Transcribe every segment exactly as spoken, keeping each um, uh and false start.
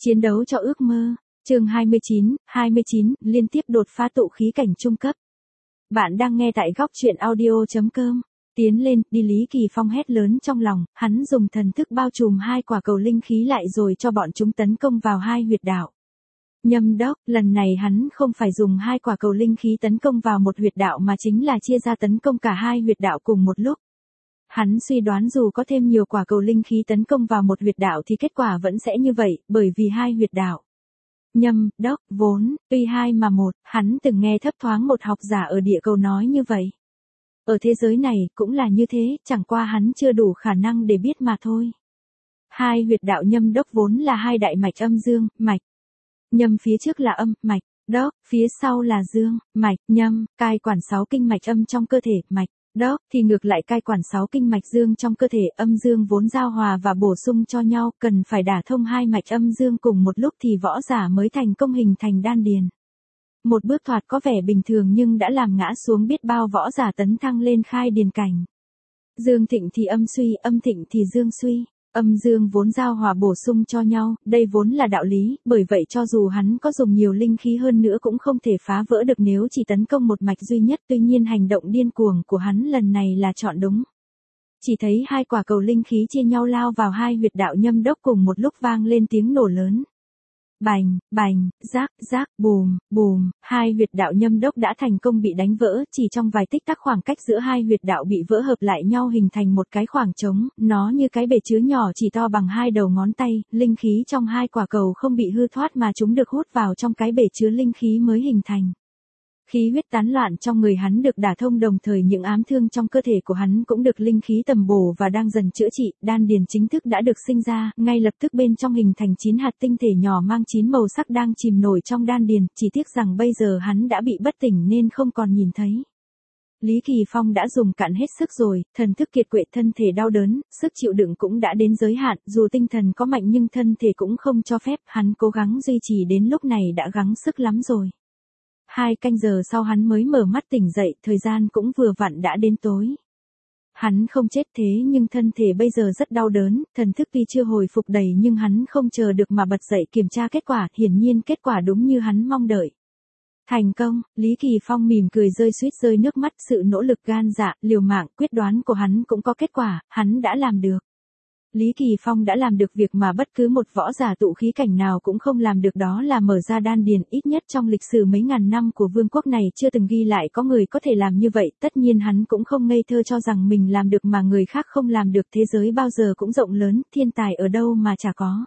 Chiến đấu cho ước mơ. Chương hai mươi chín, hai mươi chín, liên tiếp đột phá tụ khí cảnh trung cấp. Bạn đang nghe tại góc truyện audio chấm com. Tiến lên, đi Lý Kỳ Phong hét lớn trong lòng, hắn dùng thần thức bao trùm hai quả cầu linh khí lại rồi cho bọn chúng tấn công vào hai huyệt đạo. Nhâm đốc, lần này hắn không phải dùng hai quả cầu linh khí tấn công vào một huyệt đạo mà chính là chia ra tấn công cả hai huyệt đạo cùng một lúc. Hắn suy đoán dù có thêm nhiều quả cầu linh khí tấn công vào một huyệt đạo thì kết quả vẫn sẽ như vậy, bởi vì hai huyệt đạo. Nhâm, đốc, vốn, tuy hai mà một, hắn từng nghe thấp thoáng một học giả ở địa cầu nói như vậy. Ở thế giới này cũng là như thế, chẳng qua hắn chưa đủ khả năng để biết mà thôi. Hai huyệt đạo nhâm đốc vốn là hai đại mạch âm dương, mạch. Nhâm phía trước là âm, mạch, đốc, phía sau là dương, mạch, nhâm, cai quản sáu kinh mạch âm trong cơ thể, mạch. Đốc thì ngược lại cai quản sáu kinh mạch dương trong cơ thể, âm dương vốn giao hòa và bổ sung cho nhau, cần phải đả thông hai mạch âm dương cùng một lúc thì võ giả mới thành công hình thành đan điền. Một bước thoạt có vẻ bình thường nhưng đã làm ngã xuống biết bao võ giả tấn thăng lên khai điền cảnh. Dương thịnh thì âm suy, âm thịnh thì dương suy. Âm dương vốn giao hòa bổ sung cho nhau, đây vốn là đạo lý, bởi vậy cho dù hắn có dùng nhiều linh khí hơn nữa cũng không thể phá vỡ được nếu chỉ tấn công một mạch duy nhất, tuy nhiên hành động điên cuồng của hắn lần này là chọn đúng. Chỉ thấy hai quả cầu linh khí chia nhau lao vào hai huyệt đạo nhâm đốc cùng một lúc vang lên tiếng nổ lớn. Bành, bành, rác, rác, bùm, bùm, hai huyệt đạo nhâm đốc đã thành công bị đánh vỡ, chỉ trong vài tích tắc khoảng cách giữa hai huyệt đạo bị vỡ hợp lại nhau hình thành một cái khoảng trống, nó như cái bể chứa nhỏ chỉ to bằng hai đầu ngón tay, linh khí trong hai quả cầu không bị hư thoát mà chúng được hút vào trong cái bể chứa linh khí mới hình thành. Khí huyết tán loạn trong người hắn được đả thông, đồng thời những ám thương trong cơ thể của hắn cũng được linh khí tầm bổ và đang dần chữa trị, đan điền chính thức đã được sinh ra, ngay lập tức bên trong hình thành chín hạt tinh thể nhỏ mang chín màu sắc đang chìm nổi trong đan điền, chỉ tiếc rằng bây giờ hắn đã bị bất tỉnh nên không còn nhìn thấy. Lý Kỳ Phong đã dùng cạn hết sức rồi, thần thức kiệt quệ, thân thể đau đớn, sức chịu đựng cũng đã đến giới hạn, dù tinh thần có mạnh nhưng thân thể cũng không cho phép, hắn cố gắng duy trì đến lúc này đã gắng sức lắm rồi. Hai canh giờ sau hắn mới mở mắt tỉnh dậy, thời gian cũng vừa vặn đã đến tối. Hắn không chết thế nhưng thân thể bây giờ rất đau đớn, thần thức tuy chưa hồi phục đầy nhưng hắn không chờ được mà bật dậy kiểm tra kết quả, hiển nhiên kết quả đúng như hắn mong đợi. Thành công, Lý Kỳ Phong mỉm cười rơi suýt rơi nước mắt, sự nỗ lực gan dạ, liều mạng, quyết đoán của hắn cũng có kết quả, hắn đã làm được. Lý Kỳ Phong đã làm được việc mà bất cứ một võ giả tụ khí cảnh nào cũng không làm được, đó là mở ra đan điền, ít nhất trong lịch sử mấy ngàn năm của vương quốc này chưa từng ghi lại có người có thể làm như vậy, tất nhiên hắn cũng không ngây thơ cho rằng mình làm được mà người khác không làm được, thế giới bao giờ cũng rộng lớn, thiên tài ở đâu mà chả có.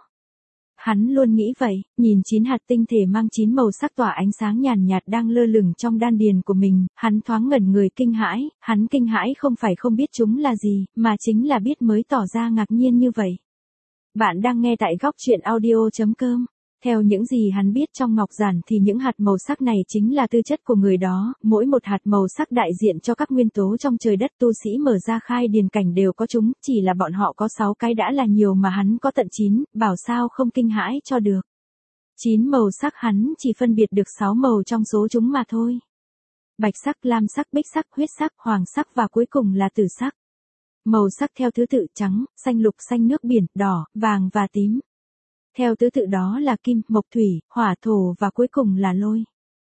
Hắn luôn nghĩ vậy, nhìn chín hạt tinh thể mang chín màu sắc tỏa ánh sáng nhàn nhạt đang lơ lửng trong đan điền của mình, hắn thoáng ngẩn người kinh hãi, hắn kinh hãi không phải không biết chúng là gì, mà chính là biết mới tỏ ra ngạc nhiên như vậy. Bạn đang nghe tại góc truyện audio chấm com. Theo những gì hắn biết trong ngọc giản thì những hạt màu sắc này chính là tư chất của người đó, mỗi một hạt màu sắc đại diện cho các nguyên tố trong trời đất, tu sĩ mở ra khai điền cảnh đều có chúng, chỉ là bọn họ có sáu cái đã là nhiều mà hắn có tận chín, bảo sao không kinh hãi cho được. chín màu sắc hắn chỉ phân biệt được sáu màu trong số chúng mà thôi. Bạch sắc, lam sắc, bích sắc, huyết sắc, hoàng sắc và cuối cùng là tử sắc. Màu sắc theo thứ tự trắng, xanh lục, xanh nước biển, đỏ, vàng và tím. Theo thứ tự đó là kim, mộc, thủy, hỏa, thổ và cuối cùng là lôi.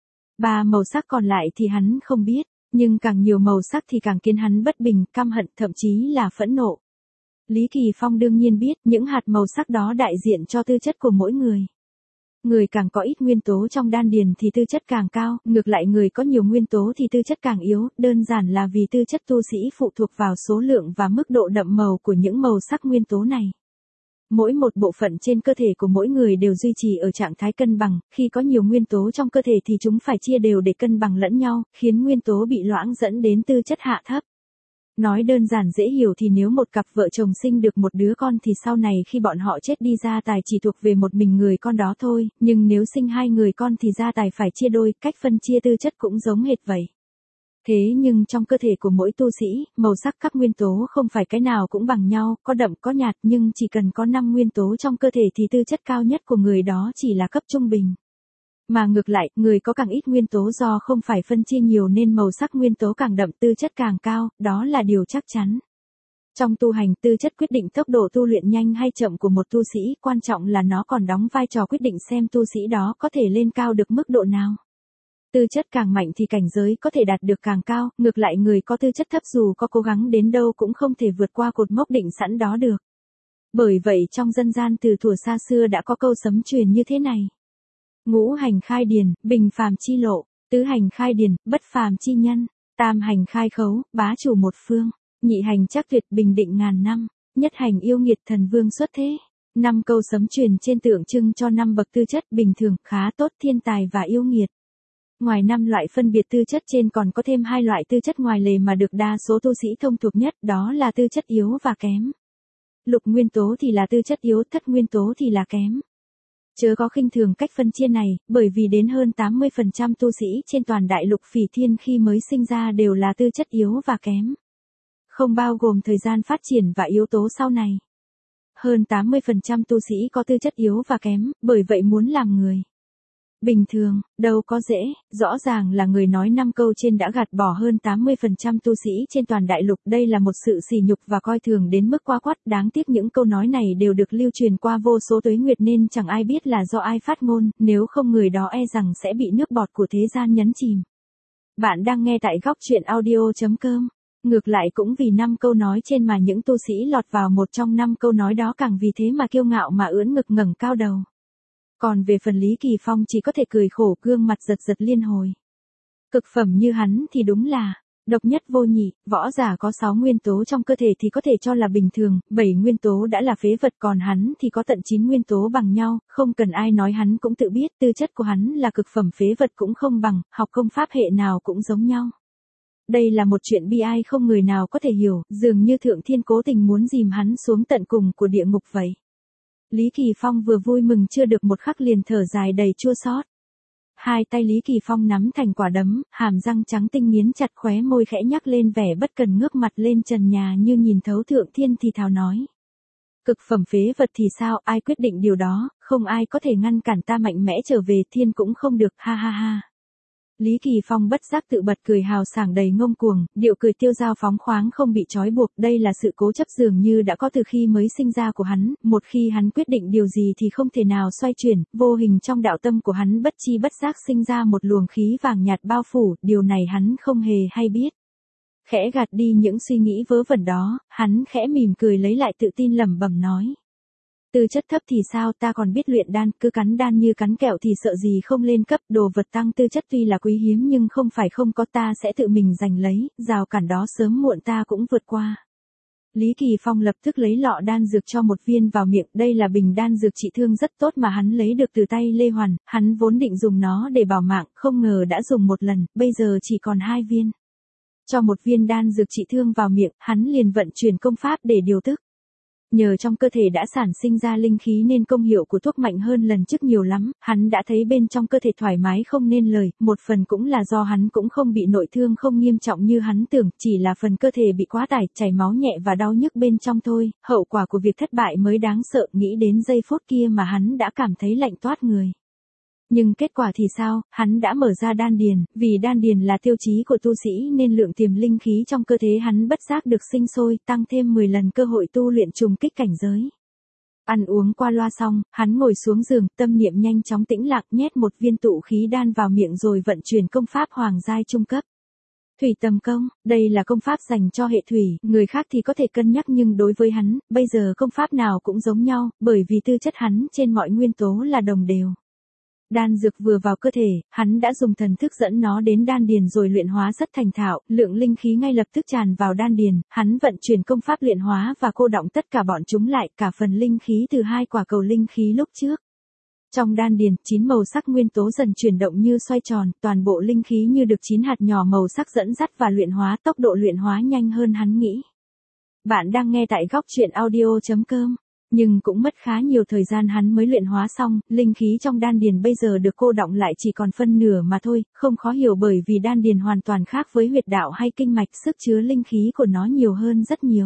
Ba màu sắc còn lại thì hắn không biết, nhưng càng nhiều màu sắc thì càng khiến hắn bất bình, căm hận, thậm chí là phẫn nộ. Lý Kỳ Phong đương nhiên biết những hạt màu sắc đó đại diện cho tư chất của mỗi người. Người càng có ít nguyên tố trong đan điền thì tư chất càng cao, ngược lại người có nhiều nguyên tố thì tư chất càng yếu, đơn giản là vì tư chất tu sĩ phụ thuộc vào số lượng và mức độ đậm màu của những màu sắc nguyên tố này. Mỗi một bộ phận trên cơ thể của mỗi người đều duy trì ở trạng thái cân bằng, khi có nhiều nguyên tố trong cơ thể thì chúng phải chia đều để cân bằng lẫn nhau, khiến nguyên tố bị loãng dẫn đến tư chất hạ thấp. Nói đơn giản dễ hiểu thì nếu một cặp vợ chồng sinh được một đứa con thì sau này khi bọn họ chết đi gia tài chỉ thuộc về một mình người con đó thôi, nhưng nếu sinh hai người con thì gia tài phải chia đôi, cách phân chia tư chất cũng giống hệt vậy. Thế nhưng trong cơ thể của mỗi tu sĩ, màu sắc các nguyên tố không phải cái nào cũng bằng nhau, có đậm có nhạt, nhưng chỉ cần có năm nguyên tố trong cơ thể thì tư chất cao nhất của người đó chỉ là cấp trung bình. Mà ngược lại, người có càng ít nguyên tố do không phải phân chia nhiều nên màu sắc nguyên tố càng đậm, tư chất càng cao, đó là điều chắc chắn. Trong tu hành, tư chất quyết định tốc độ tu luyện nhanh hay chậm của một tu sĩ, quan trọng là nó còn đóng vai trò quyết định xem tu sĩ đó có thể lên cao được mức độ nào. Tư chất càng mạnh thì cảnh giới có thể đạt được càng cao, ngược lại người có tư chất thấp dù có cố gắng đến đâu cũng không thể vượt qua cột mốc định sẵn đó được. Bởi vậy trong dân gian từ thuở xa xưa đã có câu sấm truyền như thế này. Ngũ hành khai điền, bình phàm chi lộ, tứ hành khai điền, bất phàm chi nhân, tam hành khai khấu, bá chủ một phương, nhị hành chắc tuyệt bình định ngàn năm, nhất hành yêu nghiệt thần vương xuất thế. Năm câu sấm truyền trên tượng trưng cho năm bậc tư chất bình thường, khá tốt, thiên tài và yêu nghiệt. Ngoài năm loại phân biệt tư chất trên còn có thêm hai loại tư chất ngoài lề mà được đa số tu sĩ thông thuộc nhất, đó là tư chất yếu và kém. Lục nguyên tố thì là tư chất yếu, thất nguyên tố thì là kém. Chớ có khinh thường cách phân chia này, bởi vì đến hơn tám mươi phần trăm tu sĩ trên toàn đại lục Phỉ Thiên khi mới sinh ra đều là tư chất yếu và kém. Không bao gồm thời gian phát triển và yếu tố sau này. Hơn tám mươi phần trăm tu sĩ có tư chất yếu và kém, bởi vậy muốn làm người bình thường, đâu có dễ, rõ ràng là người nói năm câu trên đã gạt bỏ hơn tám mươi phần trăm tu sĩ trên toàn đại lục. Đây là một sự sỉ nhục và coi thường đến mức quá quắt, đáng tiếc những câu nói này đều được lưu truyền qua vô số tuế nguyệt nên chẳng ai biết là do ai phát ngôn, nếu không người đó e rằng sẽ bị nước bọt của thế gian nhấn chìm. Bạn đang nghe tại góc truyện audio chấm com. Ngược lại cũng vì năm câu nói trên mà những tu sĩ lọt vào một trong năm câu nói đó càng vì thế mà kiêu ngạo mà ưỡn ngực ngẩng cao đầu. Còn về phần Lý Kỳ Phong chỉ có thể cười khổ, gương mặt giật giật liên hồi. Cực phẩm như hắn thì đúng là độc nhất vô nhị, võ giả có sáu nguyên tố trong cơ thể thì có thể cho là bình thường, bảy nguyên tố đã là phế vật, còn hắn thì có tận chín nguyên tố bằng nhau, không cần ai nói hắn cũng tự biết, tư chất của hắn là cực phẩm phế vật cũng không bằng, học công pháp hệ nào cũng giống nhau. Đây là một chuyện bi ai không người nào có thể hiểu, dường như Thượng Thiên cố tình muốn dìm hắn xuống tận cùng của địa ngục vậy. Lý Kỳ Phong vừa vui mừng chưa được một khắc liền thở dài đầy chua xót. Hai tay Lý Kỳ Phong nắm thành quả đấm, hàm răng trắng tinh nghiến chặt, khóe môi khẽ nhắc lên vẻ bất cần, ngước mặt lên trần nhà như nhìn thấu Thượng Thiên thì thào nói. Cực phẩm phế vật thì sao, ai quyết định điều đó, không ai có thể ngăn cản ta mạnh mẽ trở về thiên cũng không được, ha ha ha. Lý Kỳ Phong bất giác tự bật cười hào sảng đầy ngông cuồng, điệu cười tiêu dao phóng khoáng không bị trói buộc, đây là sự cố chấp dường như đã có từ khi mới sinh ra của hắn, một khi hắn quyết định điều gì thì không thể nào xoay chuyển, vô hình trong đạo tâm của hắn bất chi bất giác sinh ra một luồng khí vàng nhạt bao phủ, điều này hắn không hề hay biết. Khẽ gạt đi những suy nghĩ vớ vẩn đó, hắn khẽ mỉm cười lấy lại tự tin lẩm bẩm nói. Tư chất thấp thì sao, ta còn biết luyện đan, cứ cắn đan như cắn kẹo thì sợ gì không lên cấp, đồ vật tăng tư chất tuy là quý hiếm nhưng không phải không có, ta sẽ tự mình giành lấy, rào cản đó sớm muộn ta cũng vượt qua. Lý Kỳ Phong lập tức lấy lọ đan dược cho một viên vào miệng, đây là bình đan dược trị thương rất tốt mà hắn lấy được từ tay Lê Hoàn, hắn vốn định dùng nó để bảo mạng, không ngờ đã dùng một lần, bây giờ chỉ còn hai viên. Cho một viên đan dược trị thương vào miệng, hắn liền vận chuyển công pháp để điều tức. Nhờ trong cơ thể đã sản sinh ra linh khí nên công hiệu của thuốc mạnh hơn lần trước nhiều lắm, hắn đã thấy bên trong cơ thể thoải mái không nên lời, một phần cũng là do hắn cũng không bị nội thương không nghiêm trọng như hắn tưởng, chỉ là phần cơ thể bị quá tải, chảy máu nhẹ và đau nhức bên trong thôi, hậu quả của việc thất bại mới đáng sợ, nghĩ đến giây phút kia mà hắn đã cảm thấy lạnh toát người. Nhưng kết quả thì sao, hắn đã mở ra đan điền, vì đan điền là tiêu chí của tu sĩ nên lượng tiềm linh khí trong cơ thể hắn bất giác được sinh sôi, tăng thêm mười lần cơ hội tu luyện trùng kích cảnh giới. Ăn uống qua loa xong, hắn ngồi xuống giường, tâm niệm nhanh chóng tĩnh lặng, nhét một viên tụ khí đan vào miệng rồi vận chuyển công pháp hoàng giai trung cấp. Thủy tầm công, đây là công pháp dành cho hệ thủy, người khác thì có thể cân nhắc nhưng đối với hắn, bây giờ công pháp nào cũng giống nhau, bởi vì tư chất hắn trên mọi nguyên tố là đồng đều. Đan dược vừa vào cơ thể, hắn đã dùng thần thức dẫn nó đến đan điền rồi luyện hóa rất thành thạo, lượng linh khí ngay lập tức tràn vào đan điền, hắn vận chuyển công pháp luyện hóa và cô đọng tất cả bọn chúng lại, cả phần linh khí từ hai quả cầu linh khí lúc trước. Trong đan điền, chín màu sắc nguyên tố dần chuyển động như xoay tròn, toàn bộ linh khí như được chín hạt nhỏ màu sắc dẫn dắt và luyện hóa, tốc độ luyện hóa nhanh hơn hắn nghĩ. Bạn đang nghe tại góc truyện audio chấm com. Nhưng cũng mất khá nhiều thời gian hắn mới luyện hóa xong, linh khí trong đan điền bây giờ được cô đọng lại chỉ còn phân nửa mà thôi, không khó hiểu bởi vì đan điền hoàn toàn khác với huyệt đạo hay kinh mạch, sức chứa linh khí của nó nhiều hơn rất nhiều.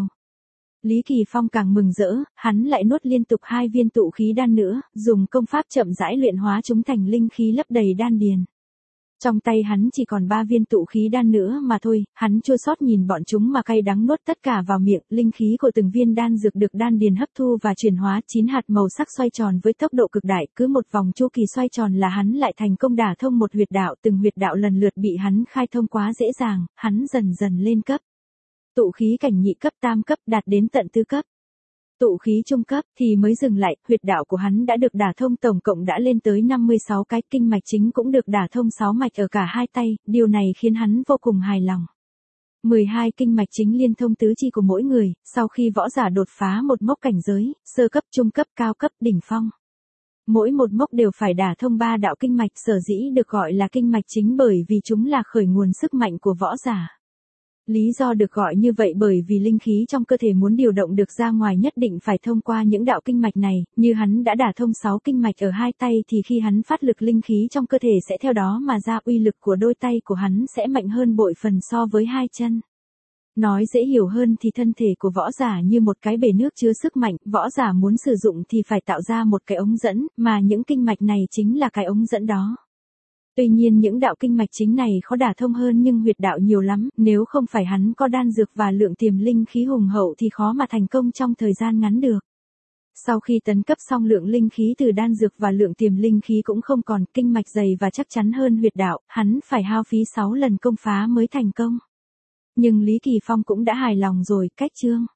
Lý Kỳ Phong càng mừng rỡ, hắn lại nuốt liên tục hai viên tụ khí đan nữa, dùng công pháp chậm rãi luyện hóa chúng thành linh khí lấp đầy đan điền. Trong tay hắn chỉ còn ba viên tụ khí đan nữa mà thôi, hắn chua xót nhìn bọn chúng mà cay đắng nuốt tất cả vào miệng, linh khí của từng viên đan dược được đan điền hấp thu và chuyển hóa, chín hạt màu sắc xoay tròn với tốc độ cực đại, cứ một vòng chu kỳ xoay tròn là hắn lại thành công đả thông một huyệt đạo, từng huyệt đạo lần lượt bị hắn khai thông quá dễ dàng, hắn dần dần lên cấp. Tụ khí cảnh nhị cấp, tam cấp, đạt đến tận tứ cấp. Tụ khí trung cấp thì mới dừng lại, huyệt đạo của hắn đã được đả thông tổng cộng đã lên tới năm mươi sáu cái, kinh mạch chính cũng được đả thông sáu mạch ở cả hai tay, điều này khiến hắn vô cùng hài lòng. mười hai kinh mạch chính liên thông tứ chi của mỗi người, sau khi võ giả đột phá một mốc cảnh giới, sơ cấp, trung cấp, cao cấp, đỉnh phong. Mỗi một mốc đều phải đả thông ba đạo kinh mạch, sở dĩ được gọi là kinh mạch chính bởi vì chúng là khởi nguồn sức mạnh của võ giả. Lý do được gọi như vậy bởi vì linh khí trong cơ thể muốn điều động được ra ngoài nhất định phải thông qua những đạo kinh mạch này, như hắn đã đả thông sáu kinh mạch ở hai tay thì khi hắn phát lực linh khí trong cơ thể sẽ theo đó mà ra, uy lực của đôi tay của hắn sẽ mạnh hơn bội phần so với hai chân. Nói dễ hiểu hơn thì thân thể của võ giả như một cái bể nước chứa sức mạnh, võ giả muốn sử dụng thì phải tạo ra một cái ống dẫn, mà những kinh mạch này chính là cái ống dẫn đó. Tuy nhiên những đạo kinh mạch chính này khó đả thông hơn nhưng huyệt đạo nhiều lắm, nếu không phải hắn có đan dược và lượng tiềm linh khí hùng hậu thì khó mà thành công trong thời gian ngắn được. Sau khi tấn cấp xong lượng linh khí từ đan dược và lượng tiềm linh khí cũng không còn, kinh mạch dày và chắc chắn hơn huyệt đạo, hắn phải hao phí sáu lần công phá mới thành công. Nhưng Lý Kỳ Phong cũng đã hài lòng rồi, cách chương.